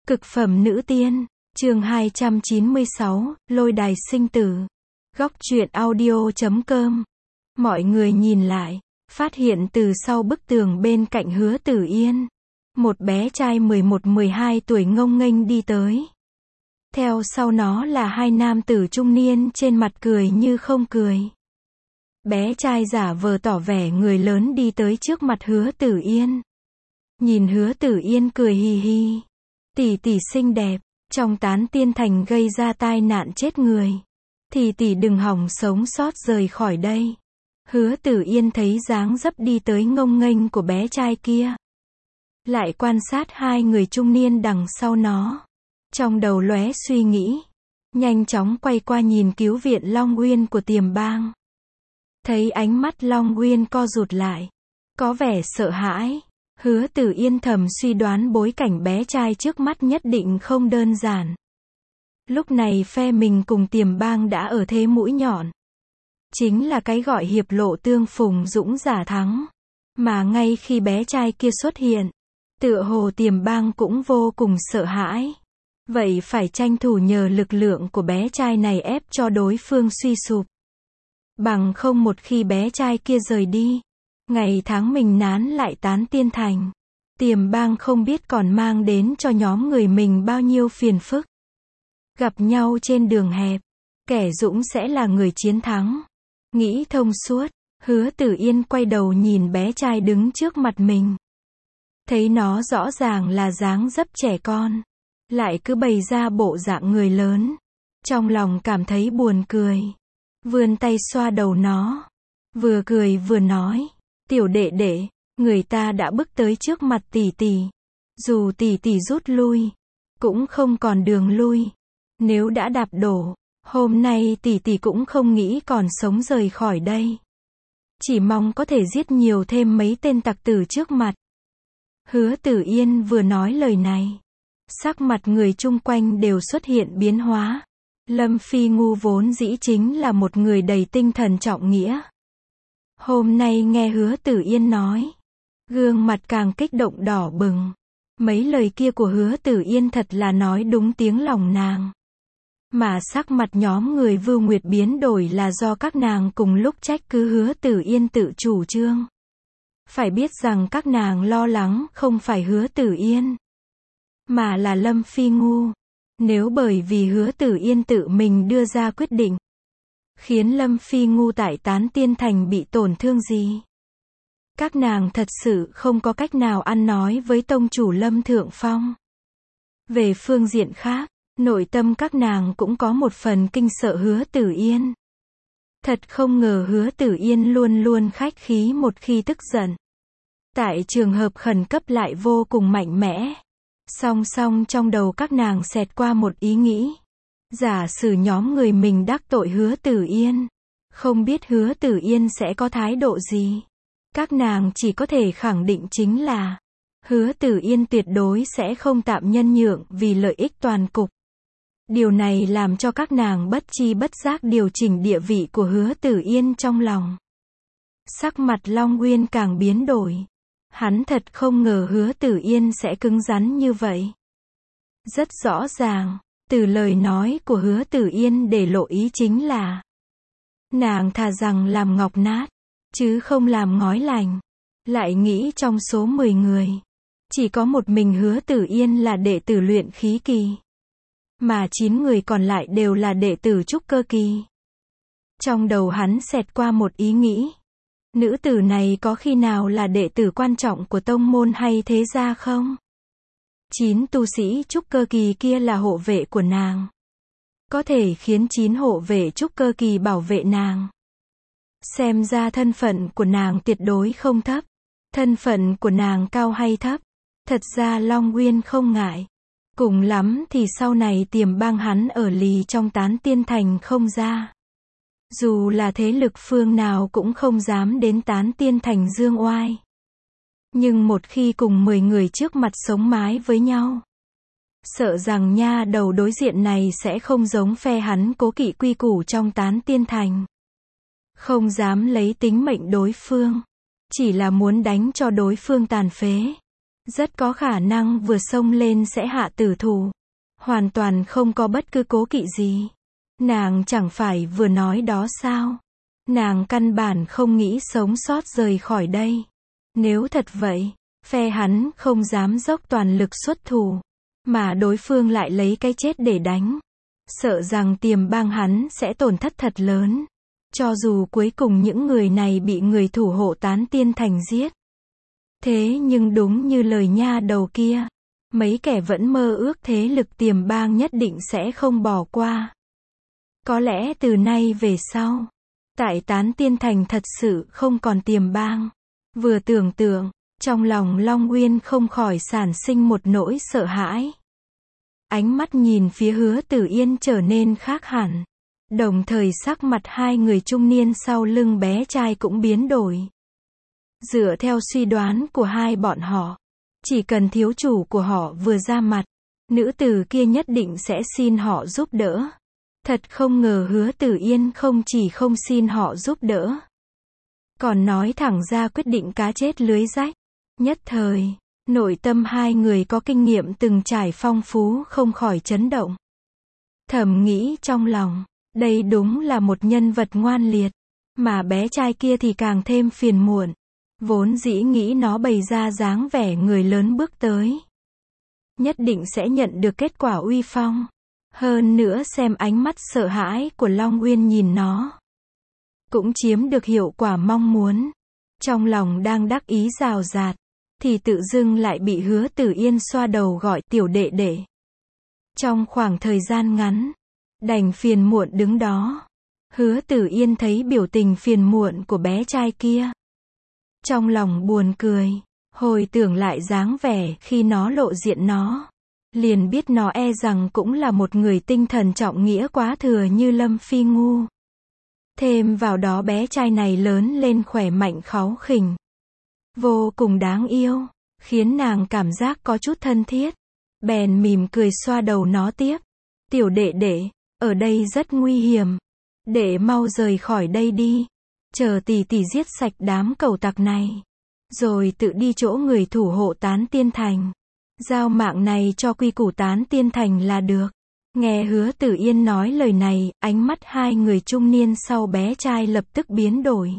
Cực phẩm nữ tiên, chương 296, lôi đài sinh tử. Góc truyện audio.com. Mọi người nhìn lại, phát hiện từ sau bức tường bên cạnh Hứa Tử Yên, một bé trai 11-12 tuổi ngông nghênh đi tới. Theo sau nó là hai nam tử trung niên trên mặt cười như không cười. Bé trai giả vờ tỏ vẻ người lớn đi tới trước mặt Hứa Tử Yên. Nhìn Hứa Tử Yên cười hì hì. Tỷ tỷ xinh đẹp, trong tán tiên thành gây ra tai nạn chết người. Thì tỷ đừng hỏng sống sót rời khỏi đây. Hứa Tử Yên thấy dáng dấp đi tới ngông nghênh của bé trai kia. Lại quan sát hai người trung niên đằng sau nó. Trong đầu lóe suy nghĩ. Nhanh chóng quay qua nhìn cứu viện Long Uyên của Tiềm Bang. Thấy ánh mắt Long Uyên co rụt lại. Có vẻ sợ hãi. Hứa Tử Yên thầm suy đoán bối cảnh bé trai trước mắt nhất định không đơn giản. Lúc này phe mình cùng Tiềm Bang đã ở thế mũi nhọn. Chính là cái gọi hiệp lộ tương phùng dũng giả thắng. Mà ngay khi bé trai kia xuất hiện, tựa hồ Tiềm Bang cũng vô cùng sợ hãi. Vậy phải tranh thủ nhờ lực lượng của bé trai này ép cho đối phương suy sụp. Bằng không một khi bé trai kia rời đi, ngày tháng mình nán lại tán tiên thành, Tiềm Bang không biết còn mang đến cho nhóm người mình bao nhiêu phiền phức. Gặp nhau trên đường hẹp, kẻ dũng sẽ là người chiến thắng. Nghĩ thông suốt, Hứa Tử Yên quay đầu nhìn bé trai đứng trước mặt mình. Thấy nó rõ ràng là dáng dấp trẻ con, lại cứ bày ra bộ dạng người lớn. Trong lòng cảm thấy buồn cười. Vươn tay xoa đầu nó. Vừa cười vừa nói. Tiểu đệ đệ, người ta đã bước tới trước mặt tỷ tỷ. Dù tỷ tỷ rút lui, cũng không còn đường lui. Nếu đã đạp đổ, hôm nay tỷ tỷ cũng không nghĩ còn sống rời khỏi đây. Chỉ mong có thể giết nhiều thêm mấy tên tặc tử trước mặt. Hứa Tử Yên vừa nói lời này, sắc mặt người chung quanh đều xuất hiện biến hóa. Lâm Phi Ngu vốn dĩ chính là một người đầy tinh thần trọng nghĩa. Hôm nay nghe Hứa Tử Yên nói, gương mặt càng kích động đỏ bừng. Mấy lời kia của Hứa Tử Yên thật là nói đúng tiếng lòng nàng. Mà sắc mặt nhóm người Vưu Nguyệt biến đổi là do các nàng cùng lúc trách cứ Hứa Tử Yên tự chủ trương. Phải biết rằng các nàng lo lắng không phải Hứa Tử Yên, mà là Lâm Phi Ngu. Nếu bởi vì Hứa Tử Yên tự mình đưa ra quyết định, khiến Lâm Phi Ngu tại tán tiên thành bị tổn thương gì, các nàng thật sự không có cách nào ăn nói với tông chủ Lâm Thượng Phong. Về phương diện khác, nội tâm các nàng cũng có một phần kinh sợ Hứa Tử Yên. Thật không ngờ Hứa Tử Yên luôn luôn khách khí một khi tức giận. Tại trường hợp khẩn cấp lại vô cùng mạnh mẽ. Song song trong đầu các nàng xẹt qua một ý nghĩ. Giả sử nhóm người mình đắc tội Hứa Tử Yên, không biết Hứa Tử Yên sẽ có thái độ gì. Các nàng chỉ có thể khẳng định chính là Hứa Tử Yên tuyệt đối sẽ không tạm nhân nhượng vì lợi ích toàn cục. Điều này làm cho các nàng bất chi bất giác điều chỉnh địa vị của Hứa Tử Yên trong lòng. Sắc mặt Long Uyên càng biến đổi. Hắn thật không ngờ Hứa Tử Yên sẽ cứng rắn như vậy. Rất rõ ràng, từ lời nói của Hứa Tử Yên để lộ ý chính là nàng thà rằng làm ngọc nát, chứ không làm ngói lành. Lại nghĩ trong số 10 người, chỉ có một mình Hứa Tử Yên là đệ tử luyện khí kỳ, mà 9 người còn lại đều là đệ tử trúc cơ kỳ. Trong đầu hắn xẹt qua một ý nghĩ. Nữ tử này có khi nào là đệ tử quan trọng của tông môn hay thế gia không? 9 tu sĩ trúc cơ kỳ kia là hộ vệ của nàng. Có thể khiến 9 hộ vệ trúc cơ kỳ bảo vệ nàng. Xem ra thân phận của nàng tuyệt đối không thấp. Thân phận của nàng cao hay thấp? Thật ra Long Uyên không ngại. Cùng lắm thì sau này Tiềm Bang hắn ở lì trong tán tiên thành không ra. Dù là thế lực phương nào cũng không dám đến tán tiên thành dương oai. Nhưng một khi cùng 10 người trước mặt sống mái với nhau, sợ rằng nha đầu đối diện này sẽ không giống phe hắn cố kỵ quy củ trong tán tiên thành. Không dám lấy tính mệnh đối phương, chỉ là muốn đánh cho đối phương tàn phế. Rất có khả năng vừa xông lên sẽ hạ tử thủ. Hoàn toàn không có bất cứ cố kỵ gì. Nàng chẳng phải vừa nói đó sao? Nàng căn bản không nghĩ sống sót rời khỏi đây. Nếu thật vậy, phe hắn không dám dốc toàn lực xuất thủ, mà đối phương lại lấy cái chết để đánh. Sợ rằng Tiềm Bang hắn sẽ tổn thất thật lớn. Cho dù cuối cùng những người này bị người thủ hộ Tán Tiên Thành giết. Thế nhưng đúng như lời nha đầu kia, mấy kẻ vẫn mơ ước thế lực Tiềm Bang nhất định sẽ không bỏ qua. Có lẽ từ nay về sau, tại Tán Tiên Thành thật sự không còn Tiềm Bang. Vừa tưởng tượng, trong lòng Long Uyên không khỏi sản sinh một nỗi sợ hãi. Ánh mắt nhìn phía Hứa Tử Yên trở nên khác hẳn. Đồng thời sắc mặt hai người trung niên sau lưng bé trai cũng biến đổi. Dựa theo suy đoán của hai bọn họ, chỉ cần thiếu chủ của họ vừa ra mặt, nữ tử kia nhất định sẽ xin họ giúp đỡ. Thật không ngờ Hứa Tử Yên không chỉ không xin họ giúp đỡ, còn nói thẳng ra quyết định cá chết lưới rách. Nhất thời, nội tâm hai người có kinh nghiệm từng trải phong phú không khỏi chấn động. Thầm nghĩ trong lòng, đây đúng là một nhân vật ngoan liệt, mà bé trai kia thì càng thêm phiền muộn. Vốn dĩ nghĩ nó bày ra dáng vẻ người lớn bước tới, nhất định sẽ nhận được kết quả uy phong. Hơn nữa xem ánh mắt sợ hãi của Long Uyên nhìn nó, cũng chiếm được hiệu quả mong muốn. Trong lòng đang đắc ý rào rạt, thì tự dưng lại bị Hứa Tử Yên xoa đầu gọi tiểu đệ đệ. Trong khoảng thời gian ngắn, đành phiền muộn đứng đó. Hứa Tử Yên thấy biểu tình phiền muộn của bé trai kia, trong lòng buồn cười, hồi tưởng lại dáng vẻ khi nó lộ diện nó, liền biết nó e rằng cũng là một người tinh thần trọng nghĩa quá thừa như Lâm Phi Ngu. Thêm vào đó bé trai này lớn lên khỏe mạnh kháu khỉnh, vô cùng đáng yêu, khiến nàng cảm giác có chút thân thiết. Bèn mỉm cười xoa đầu nó tiếp. Tiểu đệ đệ, ở đây rất nguy hiểm. Đệ mau rời khỏi đây đi. Chờ tỷ tỷ giết sạch đám cẩu tặc này, rồi tự đi chỗ người thủ hộ Tán Tiên Thành. Giao mạng này cho quy củ Tán Tiên Thành là được. Nghe Hứa Tử Yên nói lời này, ánh mắt hai người trung niên sau bé trai lập tức biến đổi.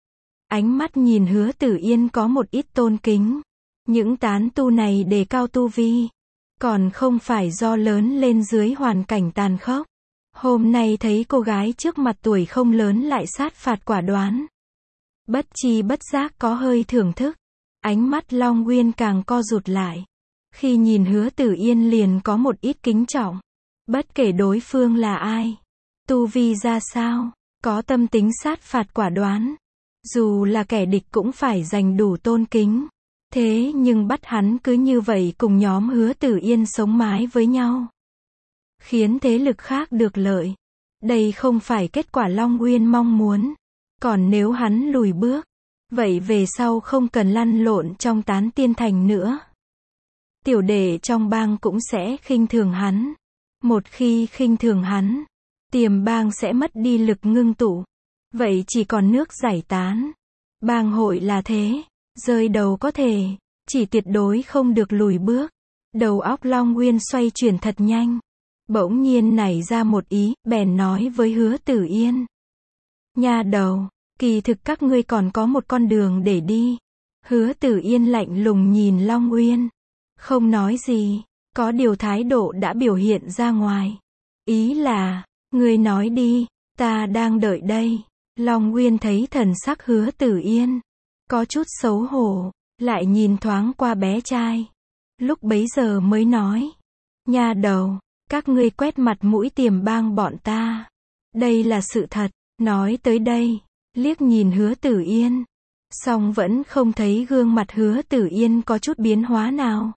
Ánh mắt nhìn Hứa Tử Yên có một ít tôn kính. Những tán tu này đề cao tu vi, còn không phải do lớn lên dưới hoàn cảnh tàn khốc. Hôm nay thấy cô gái trước mặt tuổi không lớn lại sát phạt quả đoán, bất chi bất giác có hơi thưởng thức. Ánh mắt Long Uyên càng co rụt lại. Khi nhìn Hứa Tử Yên liền có một ít kính trọng. Bất kể đối phương là ai, tu vi ra sao, có tâm tính sát phạt quả đoán, dù là kẻ địch cũng phải dành đủ tôn kính. Thế nhưng bắt hắn cứ như vậy cùng nhóm Hứa Tử Yên sống mái với nhau, khiến thế lực khác được lợi. Đây không phải kết quả Long Uyên mong muốn. Còn nếu hắn lùi bước, vậy về sau không cần lăn lộn trong Tán Tiên Thành nữa. Tiểu đệ trong bang cũng sẽ khinh thường hắn. Một khi khinh thường hắn, Tiềm Bang sẽ mất đi lực ngưng tụ. Vậy chỉ còn nước giải tán. Bang hội là thế, rơi đầu có thể, chỉ tuyệt đối không được lùi bước. Đầu óc Long Uyên xoay chuyển thật nhanh. Bỗng nhiên nảy ra một ý, bèn nói với Hứa Tử Yên. Nha đầu, kỳ thực các ngươi còn có một con đường để đi. Hứa Tử Yên lạnh lùng nhìn Long Uyên, không nói gì, có điều thái độ đã biểu hiện ra ngoài. Ý là, ngươi nói đi, ta đang đợi đây. Long Uyên thấy thần sắc Hứa Tử Yên có chút xấu hổ, lại nhìn thoáng qua bé trai. Lúc bấy giờ mới nói, nha đầu, các ngươi quét mặt mũi Tiềm Bang bọn ta. Đây là sự thật. Nói tới đây, liếc nhìn Hứa Tử Yên, song vẫn không thấy gương mặt Hứa Tử Yên có chút biến hóa nào.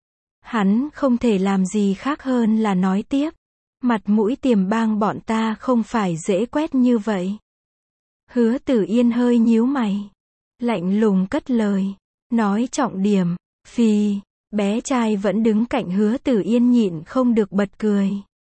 Hắn không thể làm gì khác hơn là nói tiếp, mặt mũi Tiềm Bang bọn ta không phải dễ quét như vậy. Hứa Tử Yên hơi nhíu mày, lạnh lùng cất lời, nói trọng điểm. Phì, bé trai vẫn đứng cạnh Hứa Tử Yên nhịn không được bật cười.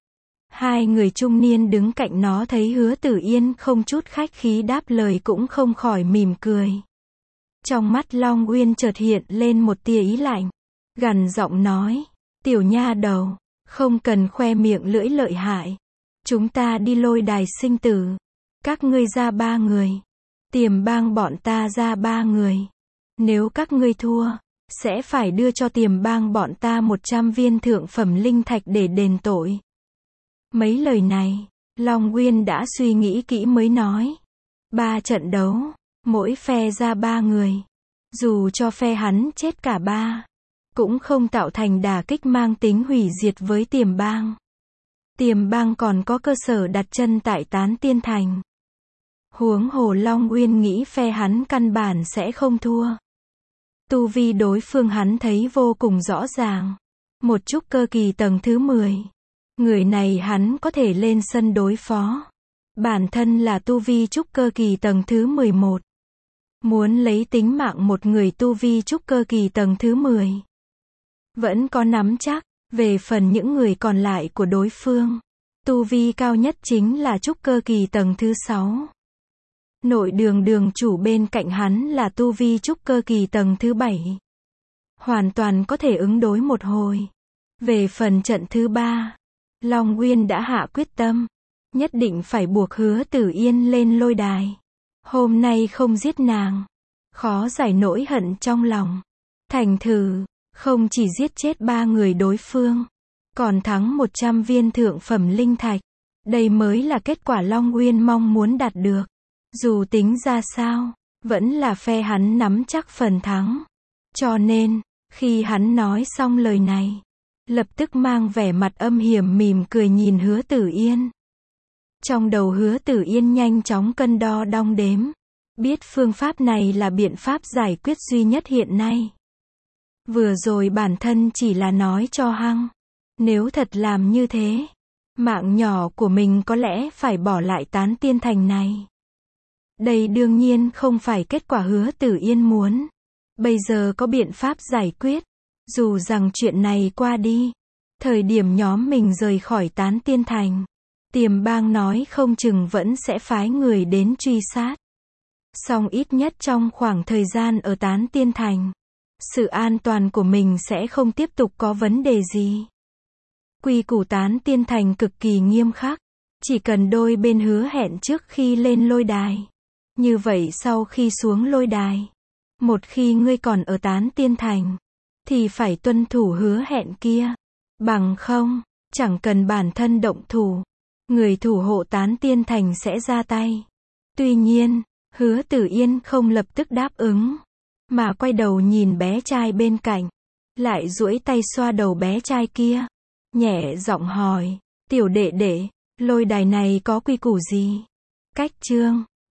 Hai người trung niên đứng cạnh nó thấy Hứa Tử Yên không chút khách khí đáp lời cũng không khỏi mỉm cười. Trong mắt Long Uyên chợt hiện lên một tia ý lạnh. gằn giọng nói, tiểu nha đầu, không cần khoe miệng lưỡi lợi hại. Chúng ta đi lôi đài sinh tử. Các ngươi ra 3 người. Tiềm bang bọn ta ra 3 người. Nếu các ngươi thua, sẽ phải đưa cho tiềm bang bọn ta 100 viên thượng phẩm linh thạch để đền tội. Mấy lời này, Long Uyên đã suy nghĩ kỹ mới nói. 3 trận đấu, mỗi phe ra 3 người. Dù cho phe hắn chết cả 3, cũng không tạo thành đả kích mang tính hủy diệt với tiềm bang. Tiềm bang còn có cơ sở đặt chân tại Tán Tiên Thành. Huống hồ Long Uyên nghĩ phe hắn căn bản sẽ không thua. Tu vi đối phương hắn thấy vô cùng rõ ràng. Một trúc cơ kỳ tầng thứ 10. Người này hắn có thể lên sân đối phó. Bản thân là tu vi trúc cơ kỳ tầng thứ 11. Muốn lấy tính mạng một người tu vi trúc cơ kỳ tầng thứ 10. Vẫn có nắm chắc. Về phần những người còn lại của đối phương, tu vi cao nhất chính là trúc cơ kỳ tầng thứ 6. Nội đường đường chủ bên cạnh hắn là tu vi trúc cơ kỳ tầng thứ 7. Hoàn toàn có thể ứng đối một hồi. Về phần trận thứ 3, Long Uyên đã hạ quyết tâm, nhất định phải buộc Hứa Tử Yên lên lôi đài. Hôm nay không giết nàng, khó giải nỗi hận trong lòng. Thành thử, không chỉ giết chết 3 người đối phương, còn thắng 100 viên thượng phẩm linh thạch. Đây mới là kết quả Long Uyên mong muốn đạt được. Dù tính ra sao, vẫn là phe hắn nắm chắc phần thắng. Cho nên, khi hắn nói xong lời này, lập tức mang vẻ mặt âm hiểm mỉm cười nhìn Hứa Tử Yên. Trong đầu Hứa Tử Yên nhanh chóng cân đo đong đếm. Biết phương pháp này là biện pháp giải quyết duy nhất hiện nay. Vừa rồi bản thân chỉ là nói cho hăng. Nếu thật làm như thế, mạng nhỏ của mình có lẽ phải bỏ lại Tán Tiên Thành này. Đây đương nhiên không phải kết quả Hứa Tử Yên muốn. Bây giờ có biện pháp giải quyết. Dù rằng chuyện này qua đi, thời điểm nhóm mình rời khỏi Tán Tiên Thành, tiềm bang nói không chừng vẫn sẽ phái người đến truy sát. Song ít nhất trong khoảng thời gian ở Tán Tiên Thành, sự an toàn của mình sẽ không tiếp tục có vấn đề gì. Quy củ Tán Tiên Thành cực kỳ nghiêm khắc. Chỉ cần đôi bên hứa hẹn trước khi lên lôi đài. Như vậy sau khi xuống lôi đài, một khi ngươi còn ở Tán Tiên Thành, thì phải tuân thủ hứa hẹn kia. Bằng không, chẳng cần bản thân động thủ, người thủ hộ Tán Tiên Thành sẽ ra tay. Tuy nhiên, Hứa Tử Yên không lập tức đáp ứng, mà quay đầu nhìn bé trai bên cạnh, lại duỗi tay xoa đầu bé trai kia, nhẹ giọng hỏi, tiểu đệ đệ, lôi đài này có quy củ gì? Cách chương